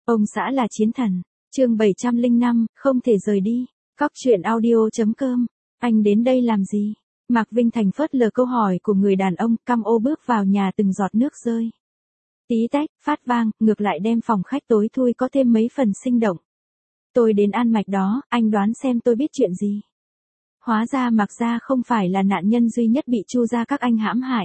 Ông xã là chiến thần. Chương 705, không thể rời đi. Cóc truyện audio.com. Anh đến đây làm gì? Mạc Vinh Thành phớt lờ câu hỏi của người đàn ông, căm ô bước vào nhà từng giọt nước rơi. Tí tách, phát vang, ngược lại đem phòng khách tối thui có thêm mấy phần sinh động. Tôi đến An Mạch đó, anh đoán xem tôi biết chuyện gì? Hóa ra Mạc gia không phải là nạn nhân duy nhất bị Chu gia các anh hãm hại.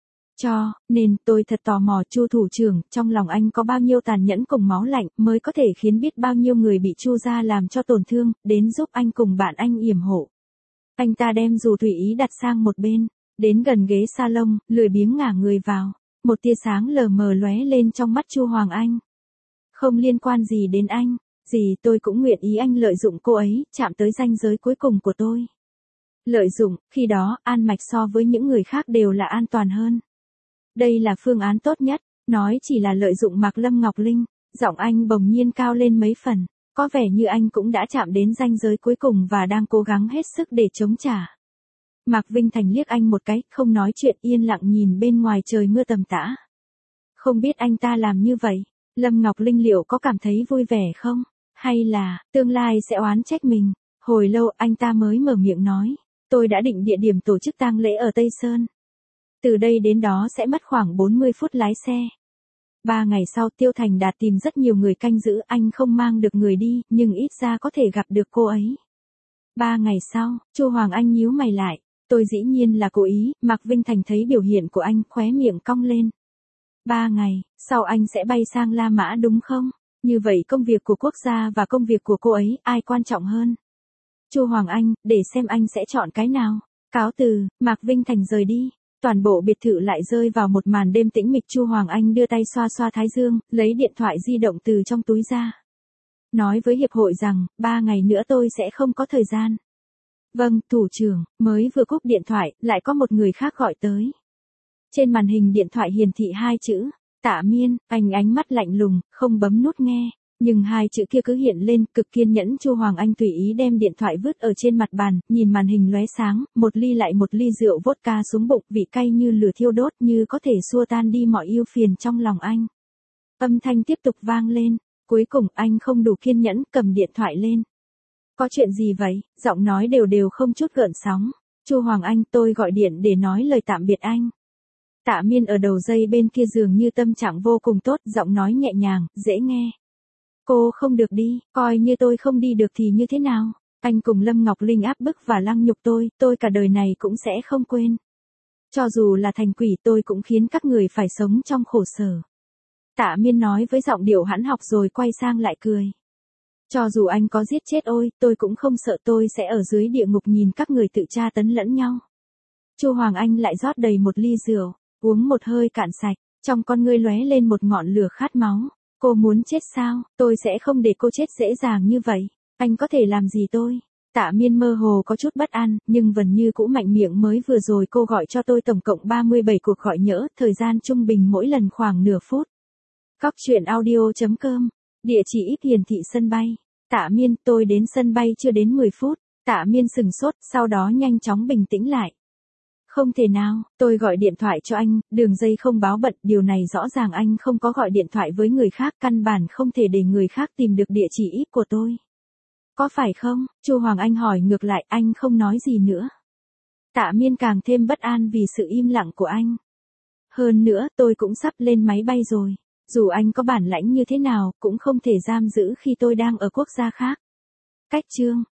Nên tôi thật tò mò Chu thủ trưởng, trong lòng anh có bao nhiêu tàn nhẫn cùng máu lạnh mới có thể khiến biết bao nhiêu người bị Chu gia làm cho tổn thương, đến giúp anh cùng bạn anh yểm hộ. Anh ta đem dù tùy ý đặt sang một bên, đến gần ghế salon, lười biếng ngả người vào. Một tia sáng lờ mờ lóe lên trong mắt Chu Hoàng Anh. Không liên quan gì đến anh, gì tôi cũng nguyện ý anh lợi dụng cô ấy, chạm tới ranh giới cuối cùng của tôi. Lợi dụng, khi đó, An Mạch so với những người khác đều là an toàn hơn. Đây là phương án tốt nhất, nói chỉ là lợi dụng Mạc Lâm Ngọc Linh, giọng anh bỗng nhiên cao lên mấy phần, có vẻ như anh cũng đã chạm đến ranh giới cuối cùng và đang cố gắng hết sức để chống trả. Mạc Vinh Thành liếc anh một cái, không nói chuyện, yên lặng nhìn bên ngoài trời mưa tầm tã. Không biết anh ta làm như vậy, Lâm Ngọc Linh liệu có cảm thấy vui vẻ không? Hay là, tương lai sẽ oán trách mình? Hồi lâu anh ta mới mở miệng nói, tôi đã định địa điểm tổ chức tang lễ ở Tây Sơn. Từ đây đến đó sẽ mất khoảng 40 phút lái xe. 3 ngày sau Tiêu Thành Đạt tìm rất nhiều người canh giữ, anh không mang được người đi, nhưng ít ra có thể gặp được cô ấy. 3 ngày sau, Chu Hoàng Anh nhíu mày lại, tôi dĩ nhiên là cố ý, Mạc Vinh Thành thấy biểu hiện của anh, khóe miệng cong lên. 3 ngày, sau anh sẽ bay sang La Mã đúng không? Như vậy công việc của quốc gia và công việc của cô ấy, ai quan trọng hơn? Chu Hoàng Anh, để xem anh sẽ chọn cái nào. Cáo từ, Mạc Vinh Thành rời đi. Toàn bộ biệt thự lại rơi vào một màn đêm tĩnh mịch. Chu Hoàng Anh đưa tay xoa xoa thái dương, lấy điện thoại di động từ trong túi ra. Nói với hiệp hội rằng, 3 ngày nữa tôi sẽ không có thời gian. Vâng, thủ trưởng, mới vừa cúp điện thoại, lại có một người khác gọi tới. Trên màn hình điện thoại hiển thị 2 chữ, Tạ Miên, anh ánh mắt lạnh lùng, không bấm nút nghe. Nhưng 2 chữ kia cứ hiện lên, cực kiên nhẫn. Chu Hoàng Anh tùy ý đem điện thoại vứt ở trên mặt bàn, nhìn màn hình lóe sáng, một ly lại một ly rượu vodka xuống bụng, vị cay như lửa thiêu đốt, như có thể xua tan đi mọi ưu phiền trong lòng anh. Âm thanh tiếp tục vang lên, cuối cùng anh không đủ kiên nhẫn, cầm điện thoại lên. Có chuyện gì vậy? Giọng nói đều đều không chút gợn sóng. Chu Hoàng Anh, tôi gọi điện để nói lời tạm biệt anh. Tạ Miên ở đầu dây bên kia dường như tâm trạng vô cùng tốt, giọng nói nhẹ nhàng, dễ nghe. Cô không được đi, coi như tôi không đi được thì như thế nào? Anh cùng Lâm Ngọc Linh áp bức và lăng nhục tôi cả đời này cũng sẽ không quên. Cho dù là thành quỷ tôi cũng khiến các người phải sống trong khổ sở. Tạ Miên nói với giọng điệu hãn học rồi quay sang lại cười. Cho dù anh có giết chết tôi cũng không sợ, tôi sẽ ở dưới địa ngục nhìn các người tự tra tấn lẫn nhau. Chu Hoàng Anh lại rót đầy một ly rượu, uống một hơi cạn sạch, trong con ngươi lóe lên một ngọn lửa khát máu. Cô muốn chết sao? Tôi sẽ không để cô chết dễ dàng như vậy. Anh có thể làm gì tôi? Tạ Miên mơ hồ có chút bất an, nhưng vẫn như cũ mạnh miệng, mới vừa rồi cô gọi cho tôi tổng cộng 37 cuộc gọi nhỡ, thời gian trung bình mỗi lần khoảng nửa phút. Cóc truyện audio.com, địa chỉ ít hiển thị sân bay. Tạ Miên, tôi đến sân bay chưa đến 10 phút. Tạ Miên sừng sốt, sau đó nhanh chóng bình tĩnh lại. Không thể nào, tôi gọi điện thoại cho anh, đường dây không báo bận, điều này rõ ràng anh không có gọi điện thoại với người khác, căn bản không thể để người khác tìm được địa chỉ ít của tôi. Có phải không? Chu Hoàng Anh hỏi ngược lại, anh không nói gì nữa. Tạ Miên càng thêm bất an vì sự im lặng của anh. Hơn nữa, tôi cũng sắp lên máy bay rồi. Dù anh có bản lãnh như thế nào, cũng không thể giam giữ khi tôi đang ở quốc gia khác. Cách chương